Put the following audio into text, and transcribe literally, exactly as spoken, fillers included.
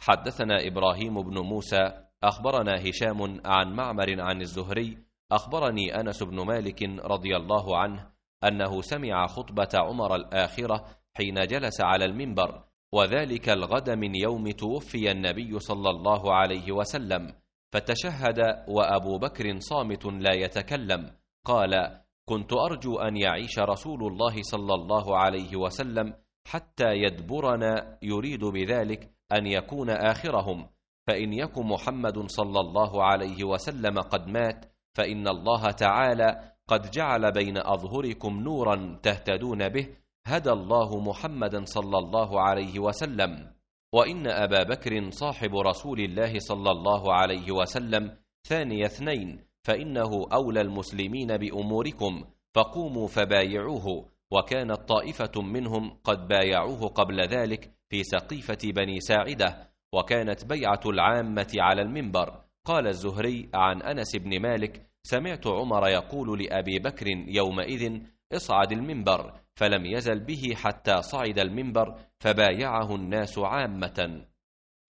حدثنا إبراهيم بن موسى أخبرنا هشام عن معمر عن الزهري أخبرني أنس بن مالك رضي الله عنه أنه سمع خطبة عمر الآخرة حين جلس على المنبر، وذلك الغد من يوم توفي النبي صلى الله عليه وسلم، فتشهد وأبو بكر صامت لا يتكلم. قال: كنت أرجو أن يعيش رسول الله صلى الله عليه وسلم حتى يدبرنا، يريد بذلك أن يكون آخرهم، فإن يكن محمد صلى الله عليه وسلم قد مات فإن الله تعالى قد جعل بين أظهركم نورا تهتدون به، هدى الله محمدا صلى الله عليه وسلم، وإن أبا بكر صاحب رسول الله صلى الله عليه وسلم ثاني اثنين، فإنه أولى المسلمين بأموركم، فقوموا فبايعوه. وكانت طائفة منهم قد بايعوه قبل ذلك في سقيفة بني ساعدة، وكانت بيعة العامة على المنبر. قال الزهري عن أنس بن مالك: سمعت عمر يقول لأبي بكر يومئذ: اصعد المنبر، فلم يزل به حتى صعد المنبر فبايعه الناس عامة.